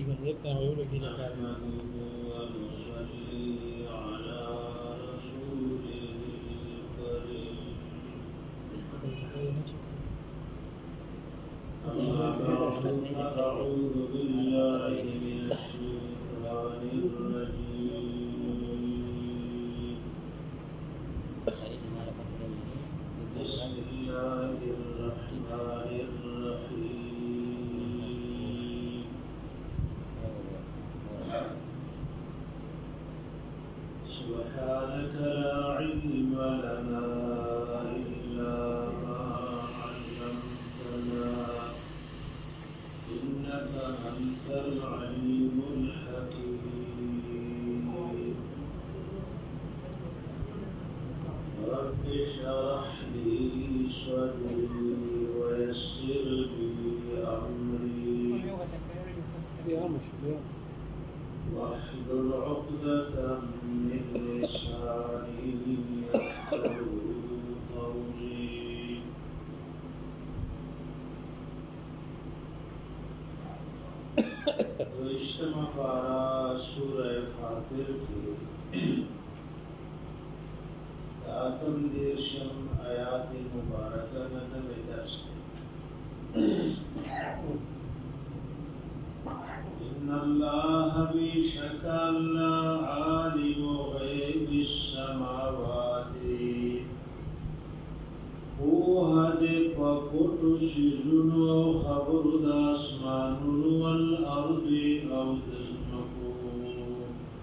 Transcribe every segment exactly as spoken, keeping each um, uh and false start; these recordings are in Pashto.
واحلل عقدة من لساني يفقهوا قولي. اجتمع پارا سورہ فاطر کی آتم دیرشم آیات مبارکہ نتبع درس إن الله بشك الله عالم غيب السماوات هو هدف وقت سجن خبر داسمان والأرض أو دزمكو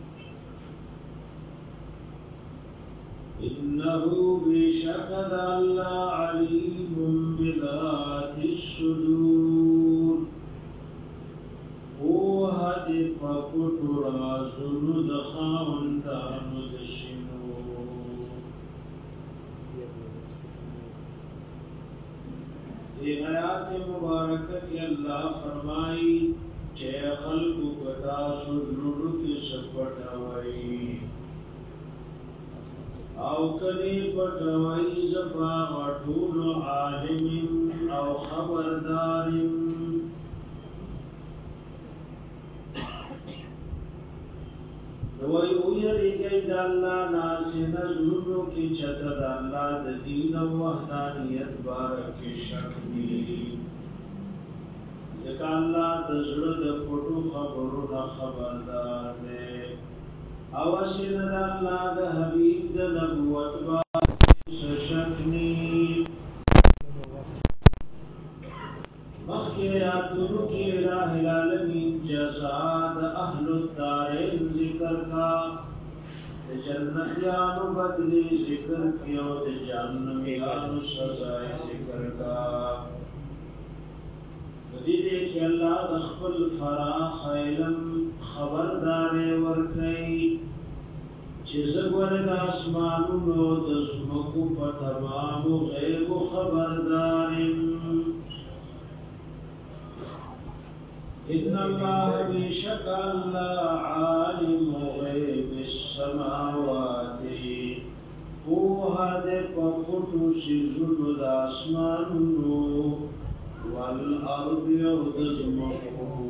إنه بشك الله عليم بذات الصدور او هدی پاکوٹو رازونو دخاوندانو دشنو. یہ آیات مبارکہ کی اللہ فرمائی چے خلقو قداسو جنوڑو کی سپٹاوائی او کلی پٹاوائی زبا غطول عالم او خبردارم وی اویری گئی دا اللہ ناسی نزلونو کی چتا دا اللہ دا دین و وحدانیت بارکی شک دی. ذکا اللہ دزر دا پٹو خبرو نا خبردار دے اوسین دا اللہ دا حبیب دا نبوت بارکی شک نی. مخی آتونو کی الہ العالمین جزاد اہل الدارین ذکر کا جنتیانو بدلی ذکر کیو جہنمیانو سزائے ذکر کا. دیدے کہ اللہ دخل فراخ علم خبردارے ورکی چیزگور دا اسمانو دزمکو پتمامو غیب خبردارن. إن الله بشك الله عالم غيب السماوات هو هدف قدس جلد أسمان والأرض يغدزمه.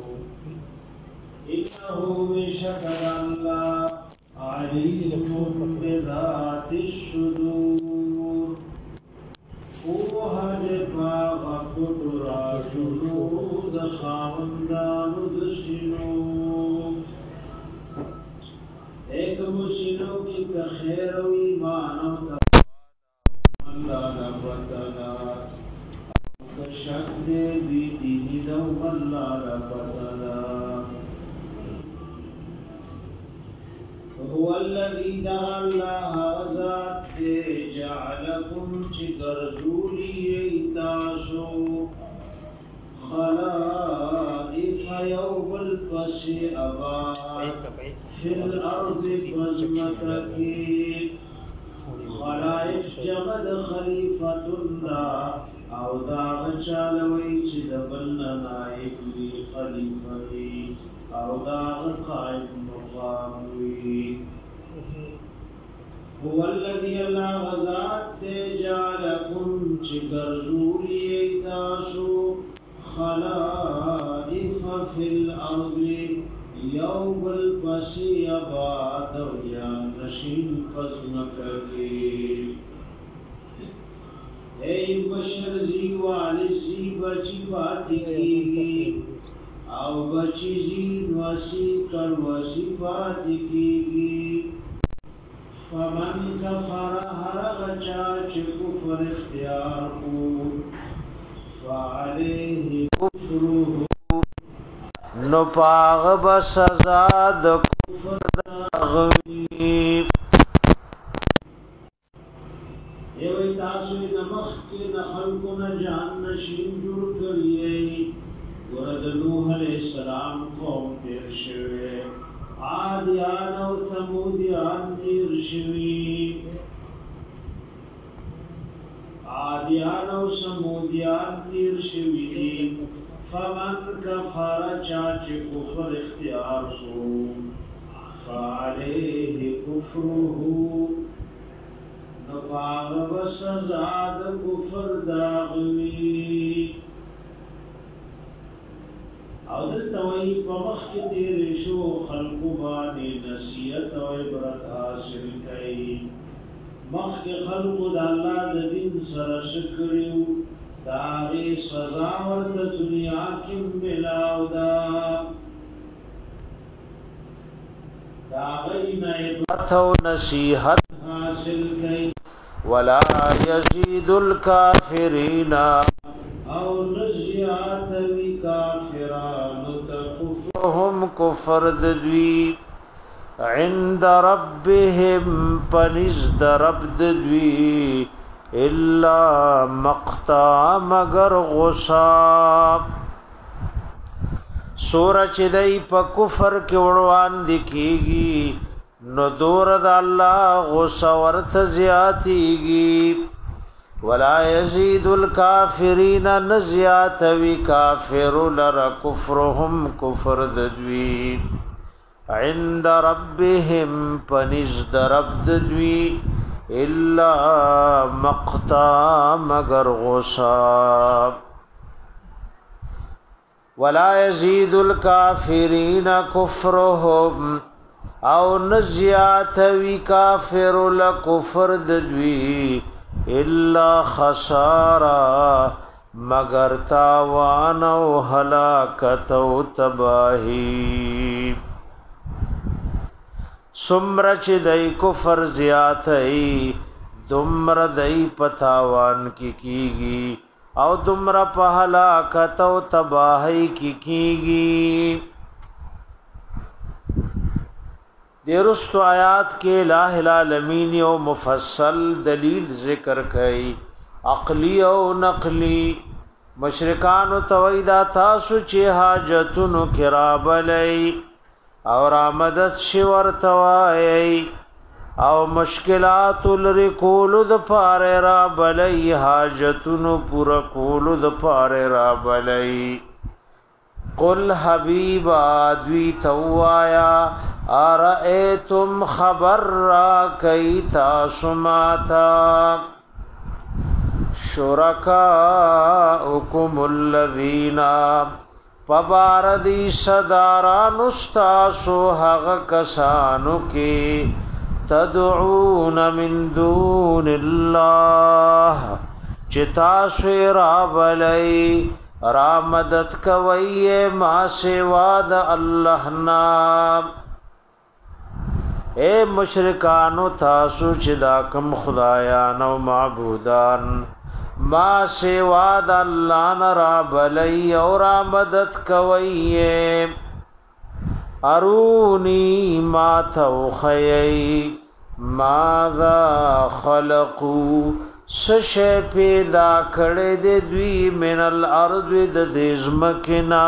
إنه بشك الله عليم بذات الصدور هو هدف قدر جلود خاوندانو دسنو. ایک مسلو کی خیر و ایمان و تقوی اللہ لبتنا کشک دے بی دینی دو اللہ لبتنا. هو الذي دعا الله ذات جعلكم شكرزولي تاسو خلائف يوم الفصل أباد في الأرض بزمتك. خلائف جمد خليفة الله او دا چالوي چې د بل نائب وي خلیفہ او دا قائد مقام وي. هو الذي الله غزات جعلكم شكرزولي تاسو خلائف في الأرض یو بل پسی آباد او یا نشین پزمکه کی ای بشر زی والد زی بچی پاتی کی او بچی زی نواسی کرواسی پاتی کی فمن کفر هر غچا چه کفر اختیار کو فعلیه کفره نو پاغ بسزا د کفر داغوی ایوی تاسوی نمخ کی نخلقو نجان نشین جور کریئی ورد نوح علیہ السلام قوم تیر شوی عادیان و ثمودیان تیر شوی عادیان و ثمودیان تیر شوی فمن کفر چاچ کفر اختیار کو فعلیه کفره نپاغ بسزا د کفر داغوی او دلتوی پمخ کی تیر شو خلقو بانی نصیحت و عبرت حاصل کئی مخ کی خلقو دا اللہ دا دین سرشکریو داغی سزا ورد دنیا کی ملاو دا داغی نعبت و نصیحت حاصل کئی ولا یزید الکافرین او نزیات وی کافران تکفرهم کفر دوی عند ربهم پنزد رب دوی الا مقتا مگر غصا سورج دی پا کفر کی وڑوان دکھیگی نو دور دا اللہ غصا ورت زیادیگی ولا یزید الکافرین نزیات وی کافر لر کفرهم کفر ددوی عند ربهم پنزد رب ددوی الا مقتا مگر غصا ولا یزید الکافرین کفرهم او نزیات وی کافر لکفر ددوی الا خسارا مگر تاوان و ہلاکت و تباہی سمرچ دئی کفر زیادہی دمر دئی پتاوان کی کیگی او دمر پا ہلاکت و تباہی کی کیگی دیرست آیات کے الہ العالمین و مفصل دلیل ذکر کئی عقلی و نقلی مشرکان و تویدہ تاسو چی حاجتنو کراب لئی اور آمدت شور توائی او مشکلات لرکولو د پارے را بلئی حاجتنو پورا کولو د پارے را بلئی قل حبیب آدوی توایا آرائیتم خبر را کئی تاسماتا شرکاؤکم الذین پباردی صداران استاسو حق کسانو کی تدعون من دون اللہ چتاسو راب لئی را مدد کوئی ما سوا د اللہ نام اے مشرکانو تاسو چې دا کم خدایان او معبودان ما سوا د الله نه را بلئی او را مدد کوي ارونی ما توخی ماذا خلقو سشه پیدا کړي د دوی من الارض د دزمکنا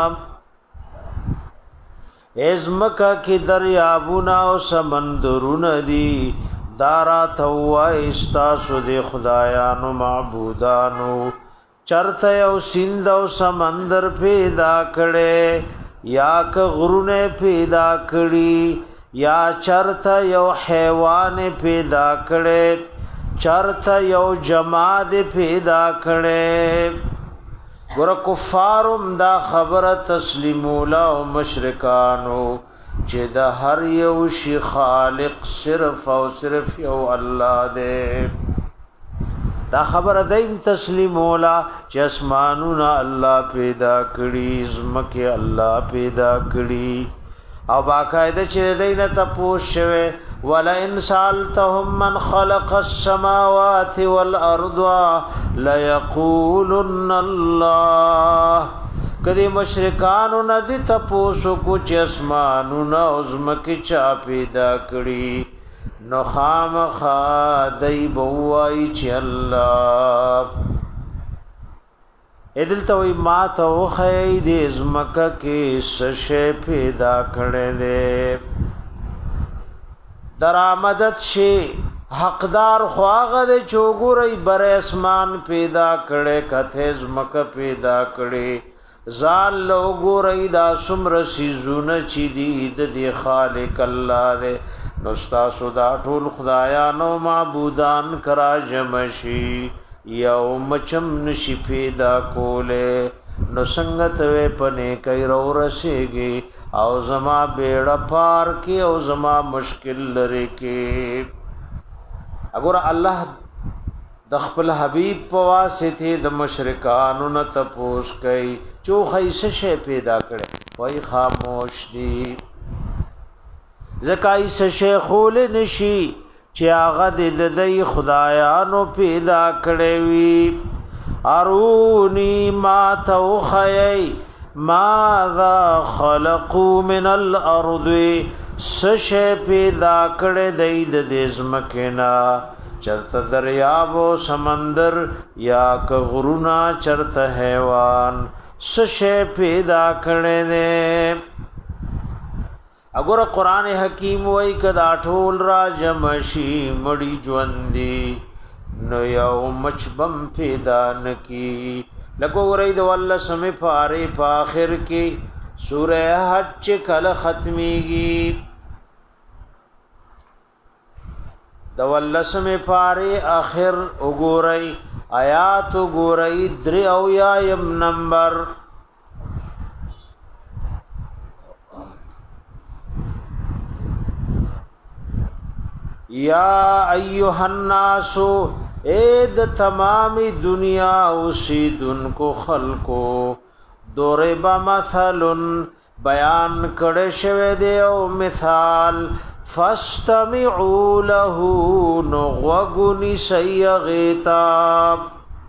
ازمکا کی دریابونا و سمندرون دی دارا توا استاسو دی خدایانو معبودانو چرت یو سند و سمندر پیدا کړي یا که غرونه پیدا کړي یا چرت یو حیوان پیدا کړي چرت یو جماد پیدا کړي ګور کفارم دا خبره تسلیمولا او مشرکانو چې د هر یو شي خالق صرف او صرف یو الله دی دا خبره دیم تسلیمولا چې اسمانونه الله پیدا کړي زمکه الله پیدا کړي او باقاعده چې دینه تپوس شوه ولا ان سالتهم من خلق السماوات والارض لا يقولن الله کدی مشرکانو ندی تپوسو کو چې اسمانونه او زمکه چا پیدا کړي نو خامخا دای بوای چې الله ادل ته وی ما ته خی دې زمکه کې سشه پیدا کړي دې درآمدت شي حقدار خواغه دې چوغوري بر اسمان پیدا کړي کته زمکه پیدا کړي زال لوګوري دا سمر سيزونه چې دې د خالق الله دې نستا سودا ټول خدایانو معبودان کرا جمشي یوم چم نشی پیدا کوله نو سنگت وې پنه کای رو رسېږي او زما بیڑا پار کې او زما مشکل لري کې وګوره الله د خپل حبيب په واسطه د مشرکانو نه تپوس کوي چو خیسه شی پیدا کړي وای خاموش دي زکای سه خول نشي چې هغه د دې خدایانو پیدا کړي وي ارونی ما توخی ماذا خلقوا من الارض سشه پیدا کړي د دې زمکنا چرته دریاب او سمندر یا غرونا چرته حیوان سشه پیدا کړي دي اگر قرآن حکیم وای کدا ټول را جمشی مړی ژوندې نو یو مچبم پیدا نکی لکه ورې د والله سمې پاره په اخر کې سوره حج کله ختميږي د والله سمې پاره اخر وګورئ آیات وګورئ درې او یم نمبر یا ایها الناس اید تمامی دنیا اوسیدن کو خلقو دوربا مثلن بیان کړه شوه دی او مثال فاستمعوا له نغوغنی سیغتاب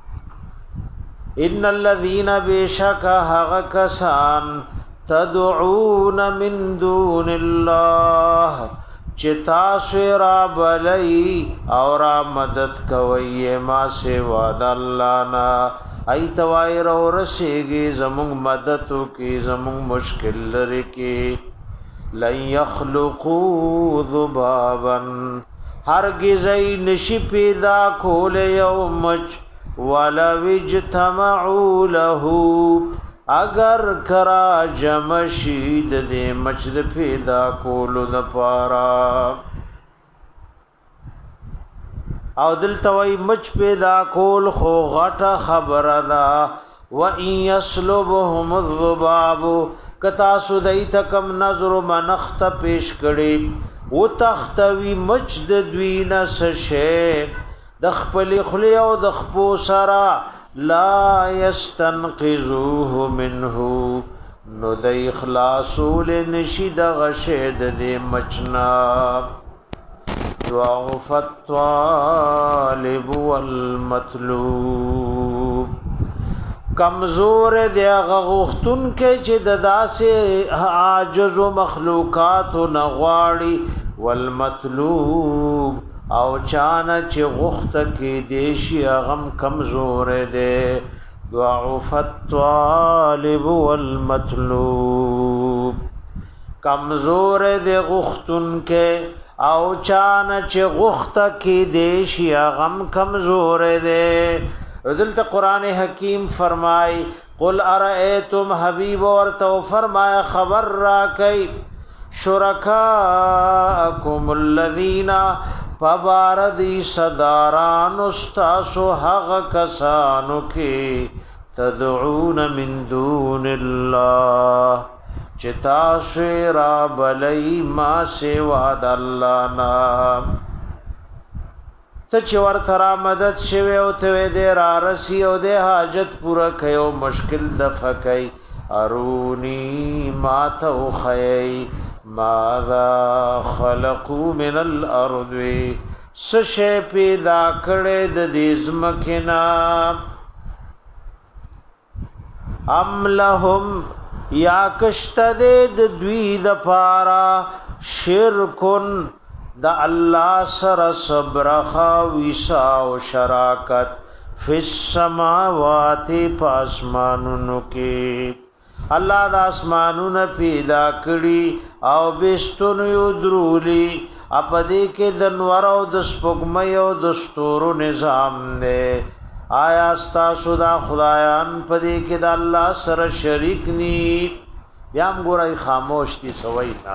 ان الذين بشك هغکسان تدعون من دون الله چتا سورا بلئی اور مدد کوي ما سوا د الله نا ایت وای رو رسیږي زمون مدد کی زمون مشکل لري کی لن يخلقوا ذبابا هرگز نشي پیدا کول یومچ ولا وجتمعوا له اگر کرا جمشید دې مچد پیدا کولو د پارا او دلته وای مچ پیدا کول خو غټه خبره ده و ان يسلبهم الذباب کتا سودای تکم نظر منخت پیش کړي و تختوی مچ د دوی نسشه د خپل خلی او د خپو سرا لا يستنقذوه منه نو د اخلاصول نشید غشید د مچنا ضعف الطالب والمطلوب کمزور دی غختن کې چې د داسې عاجز مخلوقات نغواړي والمطلوب او چانه چې غخت کې دیشي غم کمزور دی ضعف الطالب والمطلوب کمزور دی غختن کې او چانه چې غخت کې دیشي غم کمزور دی دلته قران حکیم فرمای قل ارئیتم حبیب ورته فرمایا خبر را کئ شرکاءکم الذین فباردی صداران استاسو حق کسانو کی تدعون من دون الله چتا شرا بلی ما سوا د الله نام ته چې ورته را مدد شوی او ته دې را رسی او د حاجت پورا کيو مشکل د فکای ارونی ما ته خی ماذا خلقوا من الارض سشه پیدا کړه د دې زمکنا ام لهم یا کشتد د دوی د پارا شرکن د الله سره صبرخه ویسا او شراکت فی السماوات پاسمانونو کې الله د اسمانونو پیدا کړي او بستون یو درولی اپدې کې د نور او د سپوږمۍ او د ستورو نظام دی آیا ستاسو دا خدایان پدې کې د الله سره شریک ني بیا موږ خاموش دي سوي نا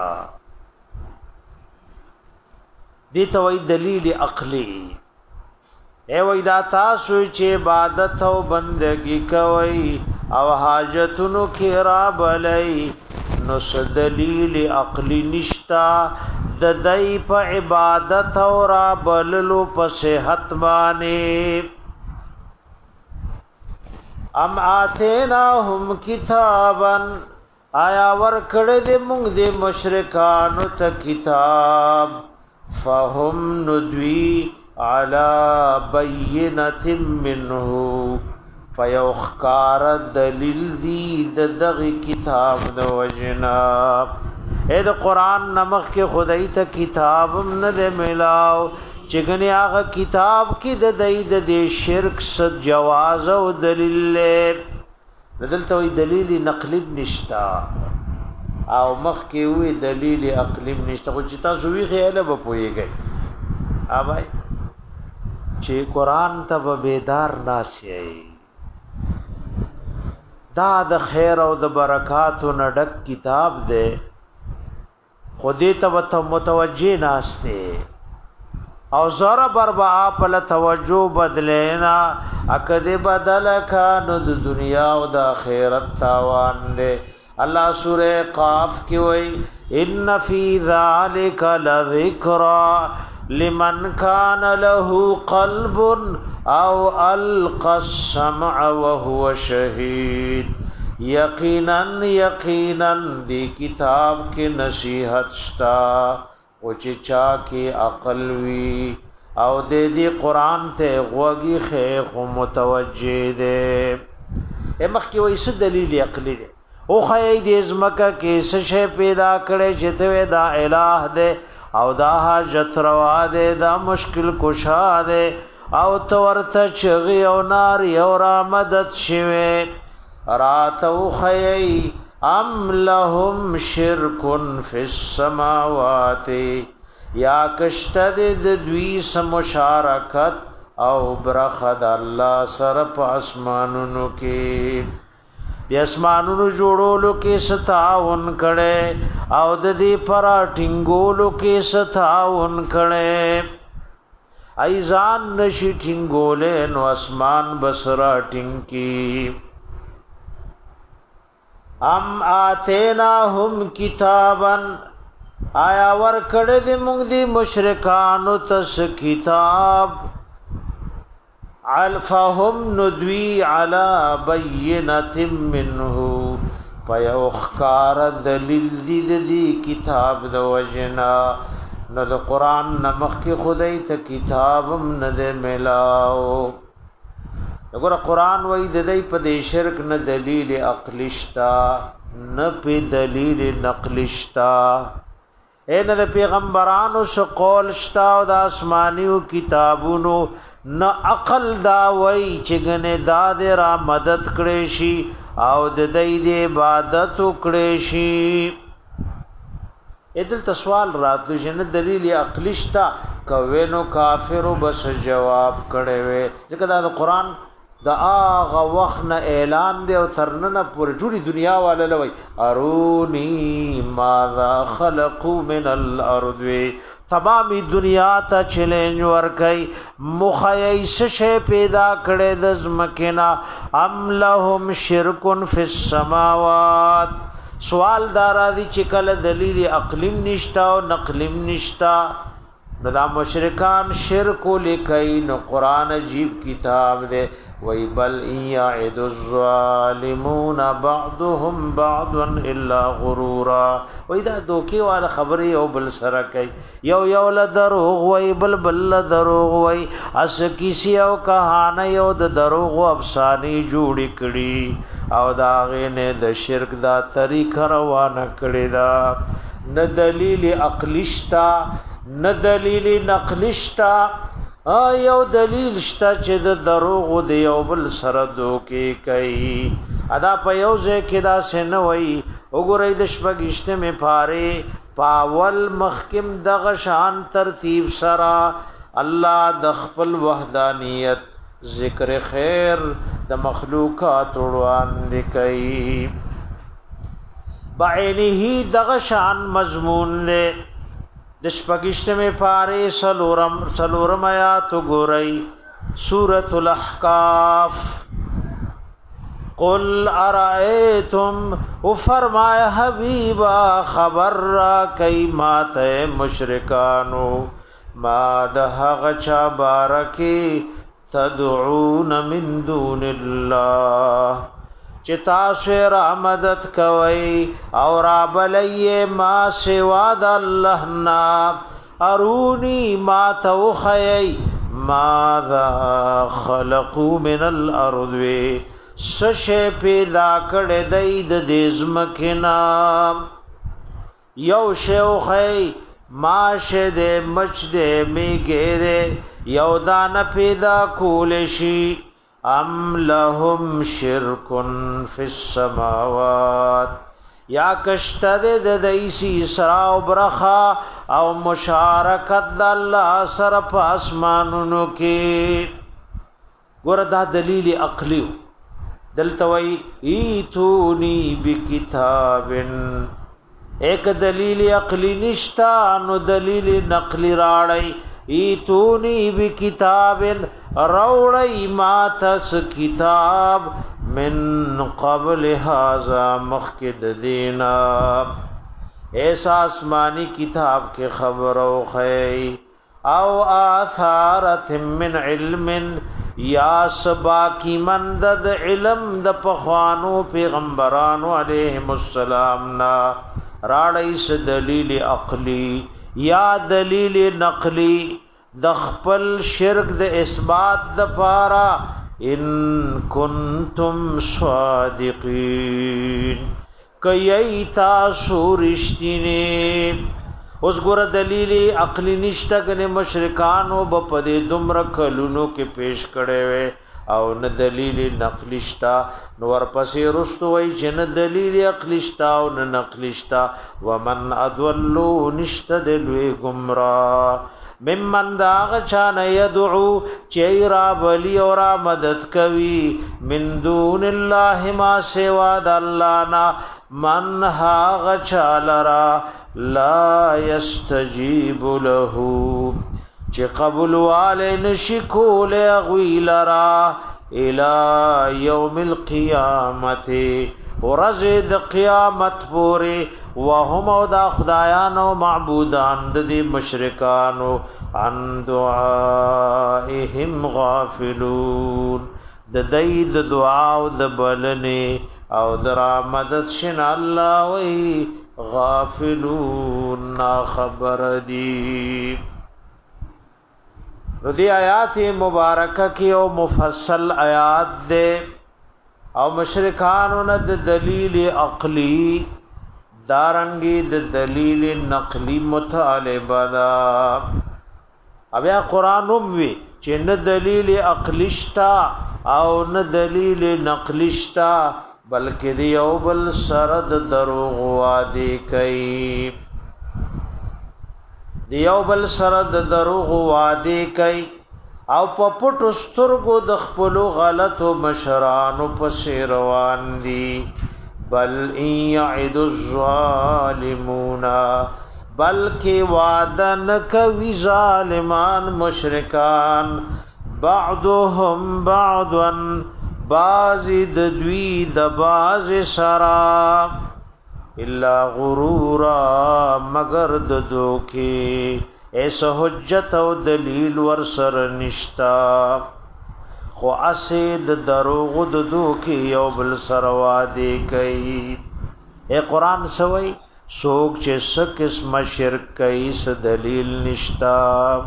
دي ته وی دلیل عقلی اے وی دا تاسو چې عبادت او بندگی کوي او حاجتونو کې را بلای نو س دلیل عقلی نشتا د دای په عبادت او را بللو په صحت باندې ام آتیناهم کتابا آیا ورکړه دې موږ دې مشرکانو ته کتاب فهم ندوی علی بینه منه فیوخکار دلیل دی د دغه کتاب د وجنا اې د قران نمخ کې خدای ته کتاب نه دې ملاو چګنی هغه کتاب کې د دې د شرک س جواز او دلیل له بدلته وی دلیل نقلی نشتا او مخ کې وی دلیل عقلی نشتا خو چې تاسو وی خیاله به پويږئ اوبای چې قران ته بیدار ناسي دا د خیر او د برکاتو نډک کتاب دی خو دې ته متوجه ناشته او زره بربا په توجه بدلینا اکد بدل کانو د دنیا او د آخرت تاوان دې الله سوره قاف کې وای ان فی ذلک لذکرى لمن کان له قلب او القى السمع وهو شهید یقینا یقینا دی کتاب کې نصیحت شتا او چې چا کې عقل وی او د دې قران ته غوږی خې خو متوجه دې امخ کې وایي څه دلیل عقلی دی او خې دې زمکه کې څه شی پیدا کړي چې ته دا الہ دې او دا حاجت روا دې دا مشکل کشا دې او تورته چغي او نار یو را مدد شوه راتو خې ام لهم شرکن فی السماوات یا کشتد د دوی سمشارکت او برخد الله سره په اسمانونو کې د اسمانونو جوړولو کې ستاون کړي او د دې پر ټینګولو کې ستاون کړي ایزان نشي ټینګولې نو اسمان بسرا ټینګي ام آتیناهم کتابا آیا ورکړه دې موږ دې مشرکانو تس کتاب الفهم ندوی علی بینه منه فیوخکار دلیل دې دې کتاب د وجنا نو د قران نمخ کې خدای ته کتابم نه دې ملاو وګوره قران وای د دې په دې شرک نه دلیل عقلی شتا نه په دلیل نقلی شتا اے نه د پیغمبرانو سو قول شتا او د آسمانیو کتابونو نه عقل دا وای چې ګنه دا د را مدد کړي شي او د دې د عبادت کړي شي ادل تسوال راتلو جن دلیل عقلی شتا کوي نو کافر بس جواب کړي وي ځکه دا د قران دا آغا وخت نه اعلان دی او ترننه پر ټولي دنیا والا لوي ارونی ماذا خلقوا من الارض تمامي دنیا ته چیلنج ورکي مخیس شی پیدا کړي د زمکنا ام لهم شرک فی السماوات سوال دارا دی چې کله دلیل عقلیم نشتا او نقلیم نشتا نو دا مشرکان شرک لکای نو قران عجیب کتاب دے وی بل یعد الظالمون بعضهم بعضا الا غرورا وی دا دوکي والا خبري او بل سره کوي یو یو ل دروغ وی بل بل دروغ وی اس کیسی او کہانی یو د دروغ او افسانه جوړی کړي او دا غنه د شرک دا طریقه روانه کړي دا نه دلیل عقلشتا نه دلیل نقلشتا یو دلیل شتا چې د دروغ دی یو بل سره دوکي کوي ادا په یو ځای کې دا سنوي وګورئ د شپږشته می پاره پاول مخکم دغه شان ترتیب سرا الله د خپل وحدانیت ذکر خیر د مخلوقات وړاندې کوي بعینه دغه شان مضمون له د شپږشتمه پاره سلورم سلورم آیات ګورئ سورۃ الاحقاف قل ارائیتم او فرمایا حبیبا خبر را کئی مات مشرکانو ما دہغ چا بارکی تدعون من دون اللہ چتا سویرا مدد کوي او را بلی ما سوا د الله نا ارونی ما توخی ماذا خلقوا من الارض سش پیدا کړه دای د دزمکنا یو شوخی ماشه د مچ د میګره یو دان پیدا کول شي ام لهم شرک فی السماوات یا کشتد د دیسی سرا و برخا او مشارکت د الله سر په اسمانونو کې ګور دا دلیل عقلی دلتوی ایتونی بکتابن ایک دلیل عقلی نشتا نو دلیل نقلی راړی ایتونی بکتاب روڑی ماتس کتاب من قبل هذا مخکد دینا ایسا آسمانی کتاب کے خبر او خی او آثارت من علم یا سباکی مندد علم د پخوانو پیغمبرانو علیہم السلام نا راڑی سے دلیل عقلی یا دلیل نقلی د خپل شرک د اثبات د پارا ان کنتم صادقین کای تاسو رښتینی اوس ګور دلیل عقلی نشته کنه مشرکان او په دې دومره کلونو کې پیش کړي وي او نه دلیل نقلی شتا نو ورپسې رستو وای چې نه دلیل عقلی شتا او نه نقلی شتا ومن اضلوا نشتدلوا گمراه ممن داغ چان يدعو چیرا بلی اور مدد کوي من دون الله ما سوا د الله نا من هاغ چالرا لا يستجيب له چې قبول والے نشکول غویلرا الى يوم القيامت ورزد قیامت پوری وهم او دا خدایان او معبودان د دې مشرکانو عن دعائهم غافلون د دې د دعا او د بلنه او در مدد شن الله وی غافلون نا خبر دی ردی آیات مبارکہ کی او مفصل آیات دے او مشرکانو نه د دلیل عقلی دارنگی د دلیل نقلی مطالبه دا بیا قرآن وی چې نه دلیل عقلیشتا او نه دلیل نقلیشتا بلکې دی او بل سره د دروغ وادي کوي دی او بل سره د دروغ وادي کوي او په پټو سترګو د خپل غلطو مشرانو پسې روان دي بل ان يعد الظالمون بلکې وعده نکوي ظالمان مشرکان بعضهم بعضا بعض د دوی د بعض سرا الا غرورا مگر د دوکي ایسا حجت او دلیل ور سر نشتا خو اسید دروغ د دوکي یو بل سر وادي کوي اے قران سوئی سوک چې سکس مشرک کوي س دلیل نشتا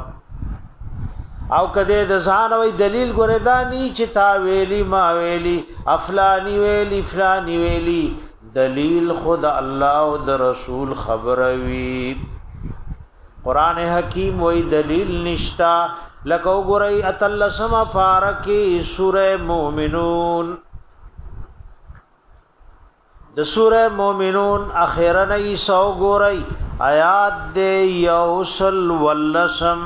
او کده د ځان وی دلیل ګره دانی چې تا ویلی ما ویلی افلانی ویلی فلانی ویلی دلیل خود الله او د رسول خبره وی قران حکیم وی دلیل نشتا لکه وګورئ اتلسما پارکی سوره مومنون د سوره مومنون اخیرا ای سو وګورئ آیات د یوسل ولسم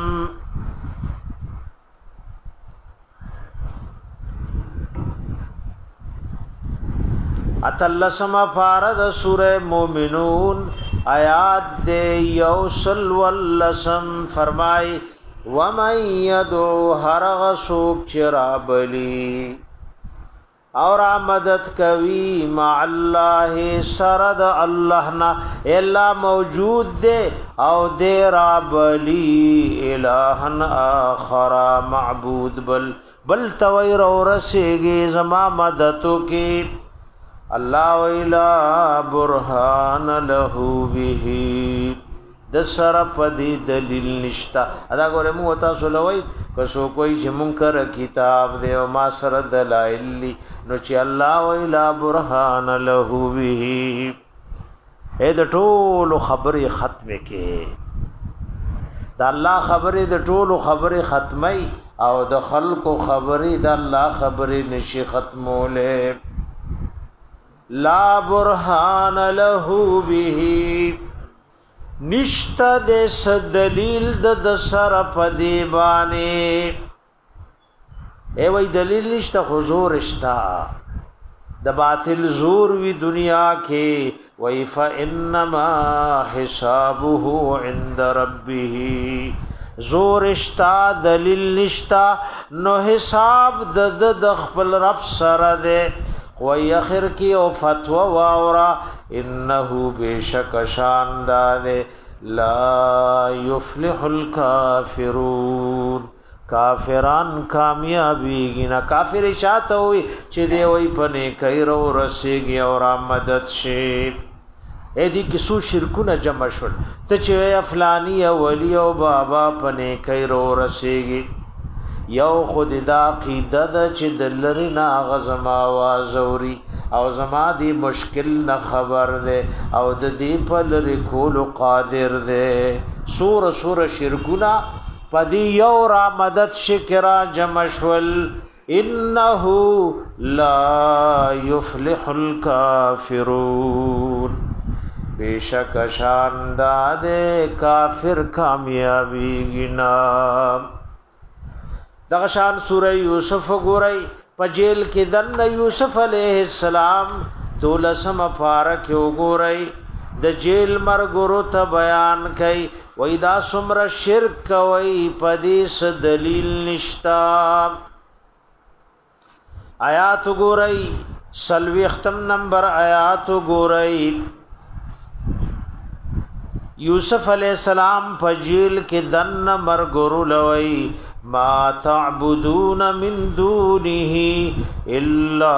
اتلسما پارد سوره مومنون آیات دے یوسل واللسم فرمائی ومن یدعو هرغ سوک چرابلی اور مدد کوي مع الله سرد اللهنا الا موجود دے او دے رابلی الہن آخر معبود بل بل تویر اور رسیگی زما مددو کی الله ویلا برهان له به د سر پدی دلیل نشتا ادا ګوره مو تاسو لوي که سو کوئی چې منکر کتاب دی او ما سره دلایل نو چې الله ویلا برهان له به اې د ټولو خبرې ختمه کې د الله خبرې د ټولو خبرې ختمي او د خلکو خبرې د الله خبرې نشي ختموله لا برهان له به نشتا دس دلیل د سر پدی بانی اے وی دلیل نشتا حضور اشتا د باطل زور وی دنیا کے وی فانما حسابه عند ربه زور اشتا دلیل نشتا نو حساب د د خپل رب سره ده وی اخر کی او فتوہ واورا انہو بیشک شانداد لا یفلح الکافرون کافران کامیابی گینا کافر شاعت ہوئی چی دے وی پنے کئی رو رسیگی اور مدد شیب اے دی کسو شرکو نا جمع شد تا چوی افلانی ولی او بابا پنے کئی رو رسیگی یو خود دا قیده دا چه دلری نا غزم آواز اوری او زما دی مشکل نا خبر دے او دا دی پل رکول قادر دے سور سور شرکونا پا دی یو را مدد شکرا جمشول انہو لا یفلح الکافرون بیشک شانداد کافر کامیابی گنا دغشان سورہ یوسف گورئی پا جیل کی دن یوسف علیہ السلام دولسم پارک گورئی د جیل مرگرو تا بیان کئی وی دا سمر شرک وی پدیس دلیل نشتا آیات گورئی سلوی اختم نمبر آیات گورئی یوسف علیہ السلام پا جیل کی دن مرگرو لوئی ما تعبدون من دونه الا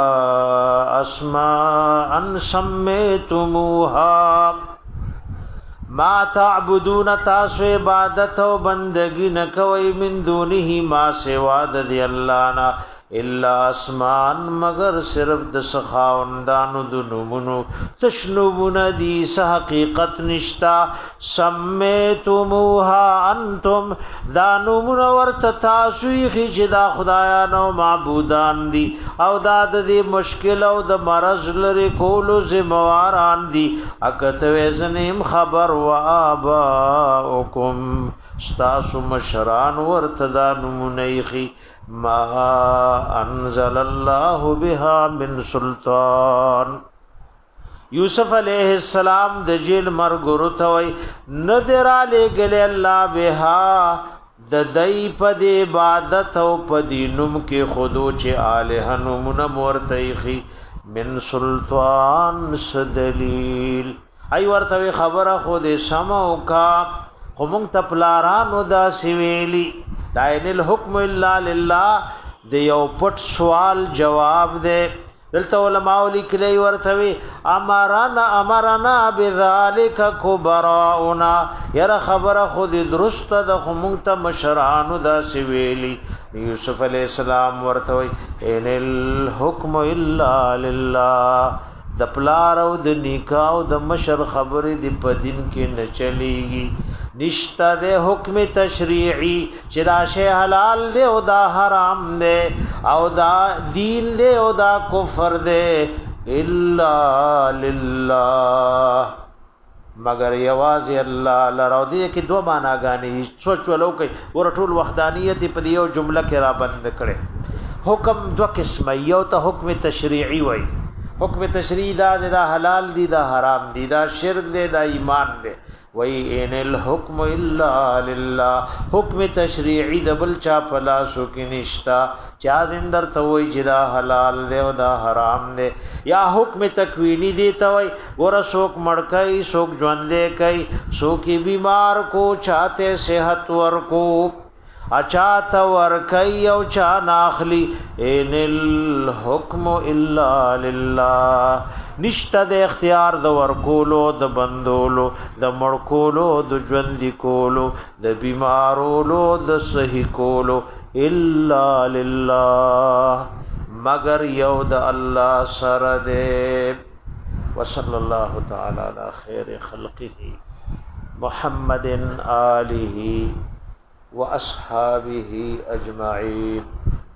اسماء سميتموها ما تعبدون تاسو عبادت او بندگی نکوي من دونه ما سوا د الله نا الا اسمان مگر صرف د سخاوندانو د نومونو تشنوبون دی سه حقیقت نشتا سمیتموها انتم دا نومون ورت تاسوی خجدا خدایانو معبودان دی او دا د مشکل او د مرض لري کولو زمواران دی اکت وزنیم خبر و آباؤکم ستاسو مشران ورتدا نمونیخی ما انزل الله بها من سلطان. یوسف علیہ السلام د جیل مرګ ورتوي ندر علی گله الله بها د دای په عبادت او په دینم کې خودو چې الہ نمونه مورتیخی من سلطان سدلیل. ای ورته خبره خود سمو کا همون تپلارانو دا سویلی داین الحکم الا لله د یو پټ سوال جواب دے. دلته علماء لیکلی ورته امرنا امرنا بذالک کبراؤنا یره خبره خود درست د همون ته مشرانو دا سویلی. یوسف علیہ السلام ورته ان الحکم الا لله د پلار او د نکاح او د مشر خبرې د پدین کې نه چلیږي. نشته د حکم تشریعی چې دا شی حلال دی او دا حرام دی او دا دین دی او دا کفر دی الا لله مگر یوازې الله لرو دی کې دوه معناګانې سوچ ولو کوي ور ټول وحدانیت په یو جمله کې را بند کړي. حکم دوه قسمه یو ته حکم تشریعی وای. حکم تشریعی دا دا حلال دی دا حرام دی دا شرک دی دا ایمان دی وی ان الحکم الا لله. حکم تشریعی د بل چا پلاسو کې نشتا چا دندر ته وای چې دا حلال دی او دا حرام دی. یا حکم تکوینی دی ته وای ور سوک مړکای سوک ژوندې کای سوک بیمار کو چاته صحت ورکو اچا ور کای او چا ناخلی. ان الحکم الا لله نشته د اختیار د ورکولو د بندولو د مړکولو د ژوند کولو د بیمارولو د صحیح کولو الا لله مگر یو د الله سره ده. وصلی الله تعالی علی خیر خلقه محمد آله واصحابه اجمعین.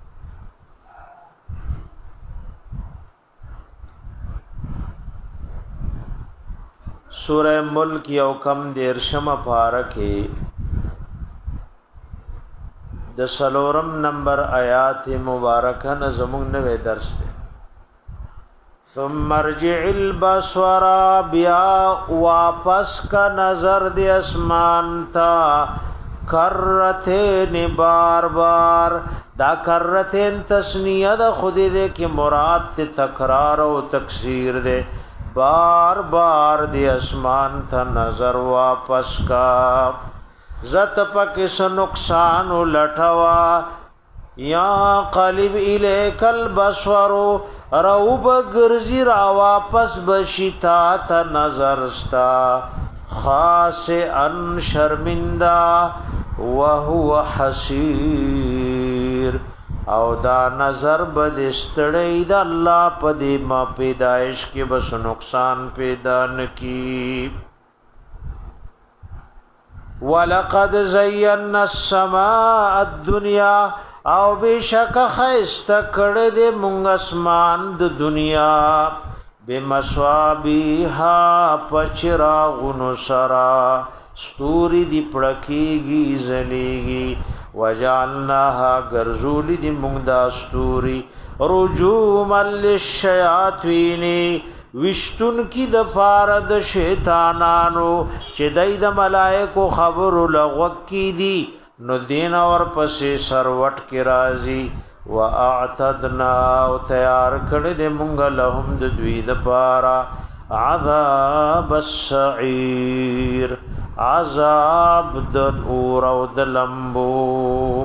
سورہ ملک یو کم دیرشم پارکے د سلورم نمبر آیات مبارکہ نظمون نوے درس دے. ثم ارجع البصر بیا واپس کا نظر دے اسمان تا کرتین بار بار. دا کرتین تسنیہ دا خودی دے کہ مراد تے تکرار و تکسیر دے. بار بار دی اسمان تا نظر واپس کا زت پک سو نقصان لٹوا یا قلب الیک البصر روب گرزی را واپس بشتا تا نظر ستا خاص ان شرمندہ وهو حسیر او دا نظر بد استړی د الله په دې ما پیدائش کې بس نقصان پیدا نکی. ولقد زینا السماء الدنیا او بشک خیست کړه دې مونږ اسمان د دنیا بمصابیها پچراغونو سرا ستوری دی پړکیږي زلیږي وجعلناها غرزول دی مونږ دا ستوري رجوما للشیاطین وشتون کی د پاره د شیطانانو چې دای د ملائکو خبر لغوک کی دی نو دین اور پسې سروټ کی راضی واعتدنا او تیار کړه د مونږ لهم د دوی د پاره عذاب السعیر عذاب د اور او د لمبو.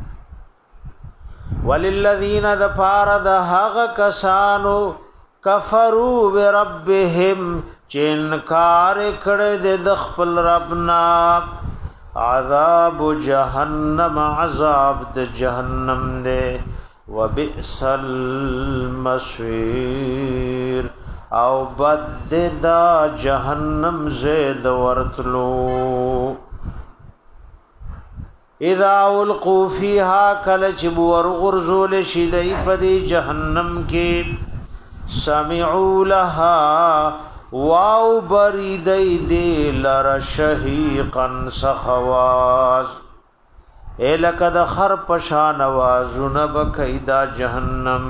وللذین د پار د هغه کسانو کفروا بربهم چې انکار کړه د خپل ربنا عذاب جهنم عذاب د جهنم ده وبئس المصير او بد دا جهنم زید ورتلو. اذا القوا فيها کلچ بور غرزول شدی فدی جهنم کی سمعوا لها واو بریدی دی لر شهیقا سخواز اے لکد خر پشان آوازون بکیدا جہنم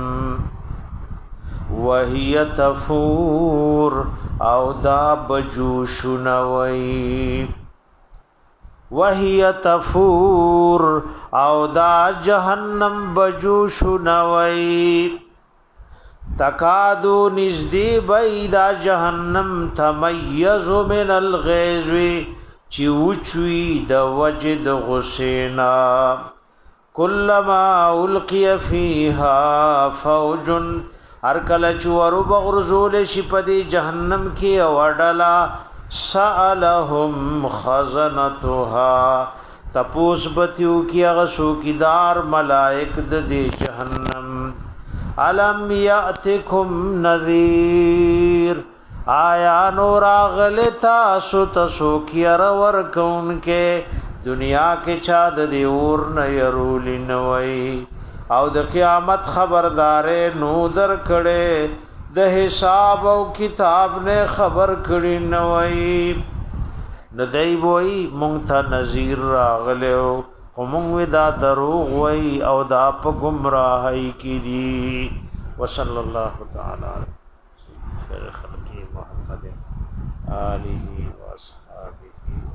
وہی تفور او دا بجوشنوی وہی تفور او دا جہنم بجوشنوی تکادو نزدی بیدا جہنم تمیز من الغیزوی چی وچوی دا وجد غسینا کلما القی فیها فوجن ہر کلچ ورو بغرزول شپدی جہنم کی وڈلا سألهم خزنتها تپوس بتیو کی اغسو کی دار ملائک دی جہنم علم یأتکم نذیر آیا نور آغلتا ستسو کی ارور کون کے دنیا کے چاد دی اور نیرولی نوئی او د قیامت خبردارې نو در کړي د حساب او کتاب نه خبر کړي نوای ندای وای مونږ ته نذیر راغلو کوم ودا دروغ وای او دا په گمراهی کې دي وصلی الله تعالی علی خلق محمد آله و اصحابہ.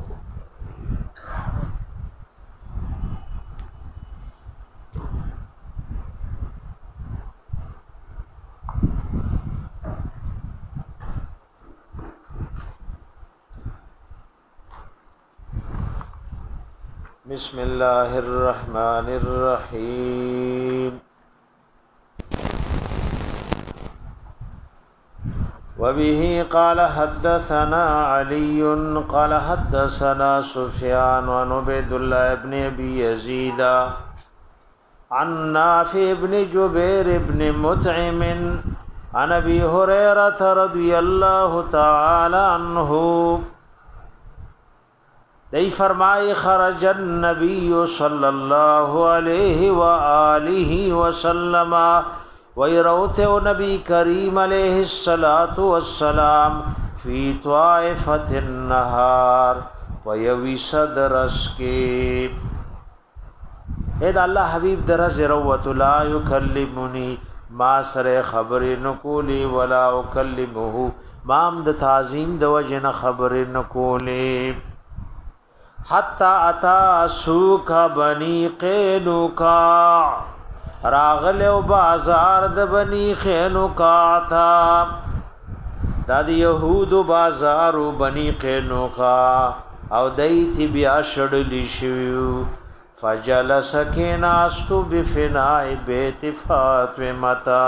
بسم الله الرحمن الرحيم. وبه قال حدثنا علي قال حدثنا سفيان عن عبيد الله بن ابي يزيد عن نافع بن جبير بن مطعم عن ابي هريره رضي الله تعالى عنه دی فرمائی خرج النبی صلی اللہ علیہ وآلہ وسلم ویروت نبی کریم علیہ الصلاة والسلام فی طائفت النہار ویوی صدرس کے اید اللہ حبیب درز روت لا یکلمنی ما سر خبر نکولی ولا اکلمہو مام د تعظیم دو جن خبر نکولی حتی اتا سوک بنی قینوکا راغل و بازار د بنی قینوکا تا دا دی یهود بازار و بنی قینوکا او دیتی بیا شڑلی شویو فجلس کیناستو بفنائی بیت فاطمتا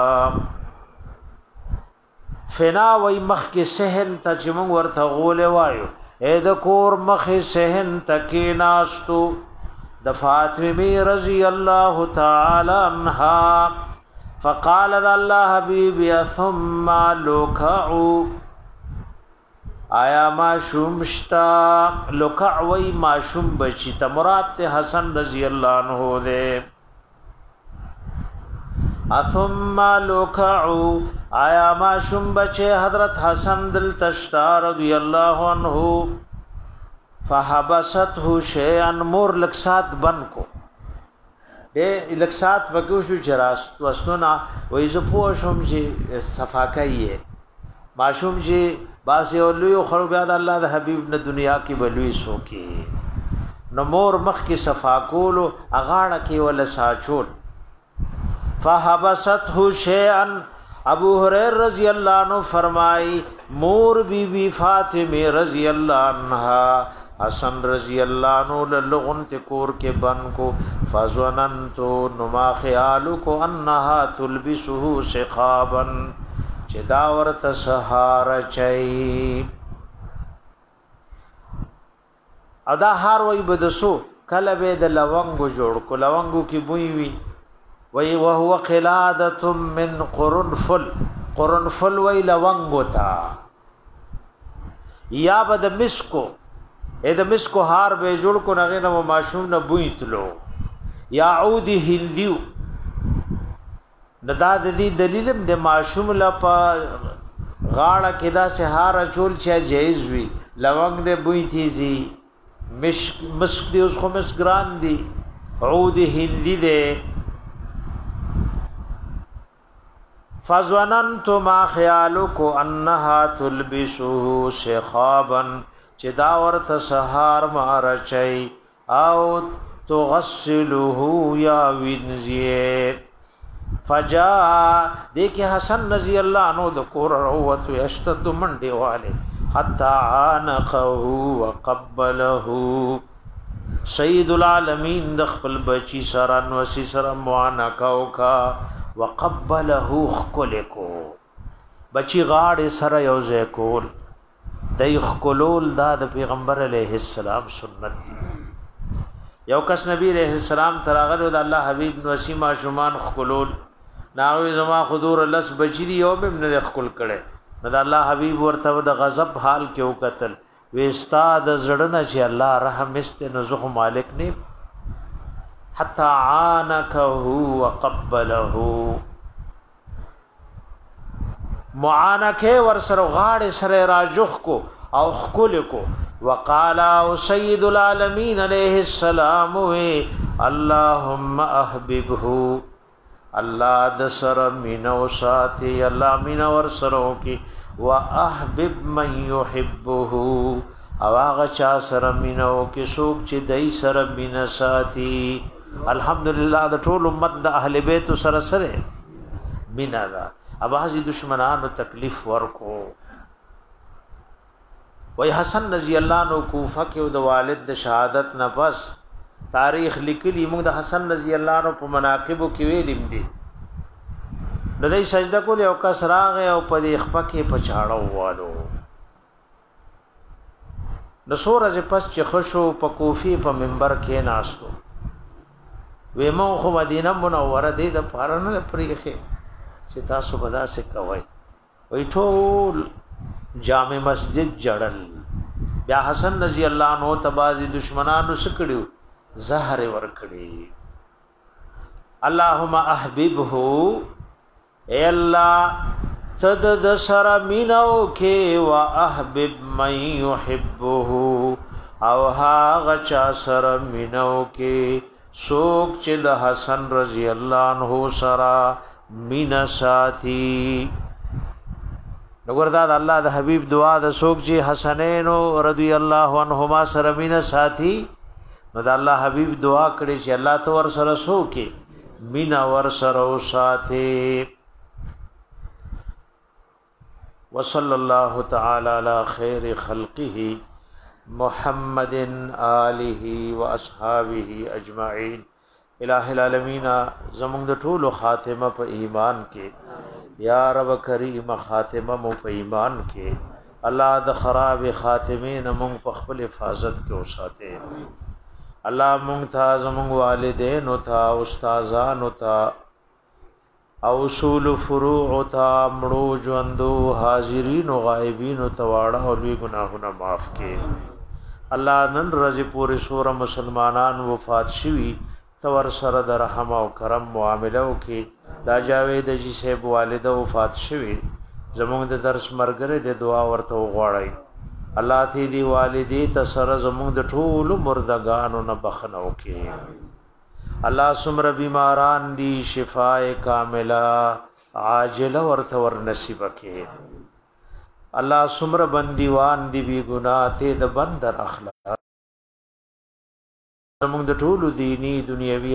فنا وی مخ کی سہن تا چمنگ ورطا غول وایو اے د کور مخ سہن تکی ناستو د فاطمه رضی اللہ تعالی عنہا فقال اللہ حبیب ثم لکعو آیا معشوم شتا لکعوی معشوم بچی تا مراد تے حسن رضی اللہ عنہ دے ثم لکعو آیا معشوم بچے حضرت حسن دل تشتا رضی اللہ عنہ فحبسته شیئا مور لکسات بن کو اے لکسات بگوشو چراست وستونا ویزو پوشم جی صفاقی ہے معشوم جی باسی اولویو خلو بیاد اللہ دا حبیب نے دنیا کی بلوی سوکی نو مور مخ کی صفاقولو اغاڑا کی والا ساچول فحبسته شیئا ابو حریر رضی اللہ عنہ فرمائی مور بی بی فاطمہ رضی اللہ عنہ حسن رضی اللہ عنہ للغن تکور کے بن کو فظننتو نما خیالو کو انہا تلبسہو سخابا چداورت سہار چائی ادا ہار وی بدسو کلبے دا لونگو جوڑ کو لونگو کی بوئی وی وهو قلادت من قرنفل قرنفل وی لونگو تا یا با دا مسکو اے دا مسکو ہار بے جوڑ کو نغیر و معشوم نا بویتلو یا عودی ہندیو ندا دا دی دلیلم دا معشوم لپا غاړه کې دا سهار چول چې جایز وي لونګ دې بوی تیزي مشک مسک دې اوس خو مسګران دي عود هندي دې فظننت ما خیالکو انها تلبسه شخابا چې دا ورته سهار مارچي او تغسله یا وینزیه فجاء دیکھ حسن رضی اللہ عنہ د کور روت یشتد منډه والے حتا عنقه وقبله سید العالمین د خپل بچی سره نوسی سره معانقه کا وقبله خلکو بچی غاړه سره یوځه کول دای خلول دا د پیغمبر علیه السلام سنت دی یو کس نبی علیہ السلام تراغلو د الله حبیب نو سیما شومان خلول ناوی زما خضور لس بچی دی یوم ابن خل کړي د الله حبیب ورته د غضب حال کې وکتل و استاد زړه چې الله رحم است نو زخ مالک نه حتا عانکه وقبله معانکه ور سره غاړه سره راجخ کو او خکل کو وقال سید العالمین علیہ السلام اللهم احببه الله د سر مینو ساتي الله مینو ور سره کی واحبب من يحبه او هغه چا سره مینو کی څوک چې دای سره مین ساتي الحمدلله د ټول امت د اهل بیت سره سره مینا دا اباظي دشمنانو تکلیف ورکو وای حسن رضی الله عنه کوفه کې د والد د شهادت نه پس تاریخ لیکلی موږ د حسن رضی الله عنه په مناقب کې ویلم دي نو دای سجده کول او کس راغه او په دې خپه کې پچاړو والو نو سورج پس چې خشو په کوفی په منبر کې ناستو وېمو خو مدینه منوره دې د پارانه پرېخه چې تاسو بدا سه کوي وې ټول جامع مسجد جړل بیا حسن رضی الله عنه تبازي دشمنانو سکړو زهر ور کړی اللهم احببه اے الله تد د سر مینو کې وا احبب من يحبه او ها غچا سر مینو کې سوک چې د حسن رضی الله عنه سرا مینا ساتي نګوردا د الله د حبیب دعا د سوک چې حسنین رضی الله عنهما سره مینا ساتي نو د الله حبیب دعا کړي چې الله تو ور سره سوکې مینا ور سره ساتي وصلی الله تعالی علی خیر خلقه محمد آله و اصحابہ اجمعین الہ العالمین زمونږ د ټولو خاتمه په ایمان کې یا رب کریم خاتمه مو په ایمان کې الله د خراب خاتمه نمون په خپل حفاظت کې اوساته الله مونږ ته زمونږ والدین او ته استادان او ته او اصول فروع ته مړو ژوندو حاضرین او غایبین او تواړه او لوی ګناهونه معاف کړي الله نن ورځې پورې سور مسلمانان وفات شوي تور سره د رحم او کرم معاملو کې دا جاوید جی صاحب والده وفات شوي زموږ د درس مرګره د دعا ورته وغواړي الله تی دی والدی ته سره زموږ د ټول مردگانو نه بخنو کې الله سمر بیماران دی شفاء کامله عاجله ورته ور نصیب کې الله سمر بندیوان دی بی ګناه ته د بندر اخلاق زموږ د ټولو دینی دنیوي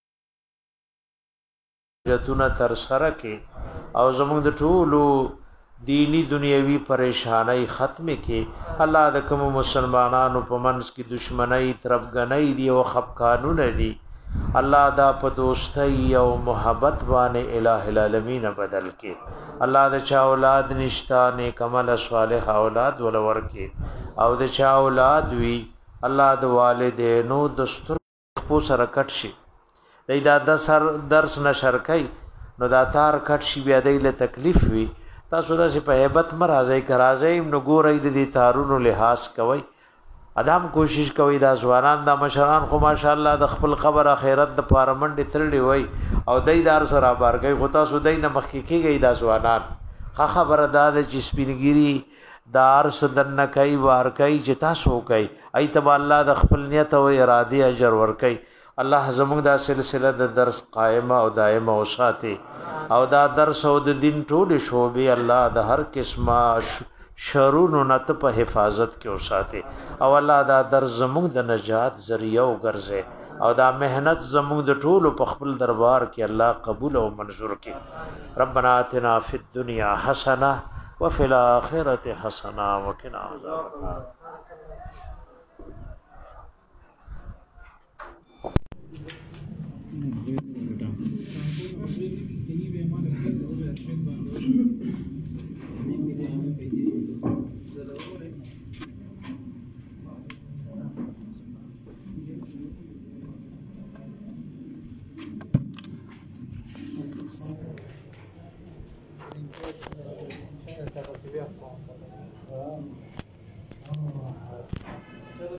حاجتونه تر سره کې او زموږ د ټولو دینی دنیوي پریشانای ختم کې الله د کوم مسلمانانو په منځ کې دشمنی تربګنۍ دی او خفقانونه دي الله دا په دوستۍ او محبت باندې الٰه العالمین بدل کې الله د چا اولاد نشتا نیک عمل صالح اولاد ولور کې او د چا اولاد وی الله د والدینو دستور خو سره کټ شي دا د سر درس نشر کوي نو دا تار کټ شي بیا د تکلیف وي تاسو د په hebat مرزه کرازه نو ګورئ د دې تارونو لحاظ کوي ادم کوشش کوي دا ځوانان د مشران خو ماشاءالله د خپل قبر اخرت د پارمنډ ترړي وای او دای دار سره بارګي خو تاسو دای نه مخکې کیږي دا ځوانان خبر داد چې سپینګری دار صدن کوي وار کوي چې تاسو کوي ایتب الله د خپل نیت او اراده اجر ور کوي الله زموږ دا سلسله د درس قائمه او دائمه او ساتي او دا درس او د دین ټول شوبې الله د هر قسمه شرونو نت په حفاظت کې او ساتي او الله دا درس زموږ د نجات ذریعہ او ګرځي او دا مهنت زموږ د ټولو په خپل دربار کې الله قبول او منظور کړي ربنا آتنا فی الدنیا حسنه وفي الاخره حسنه وقنا عذاب النار Gracias.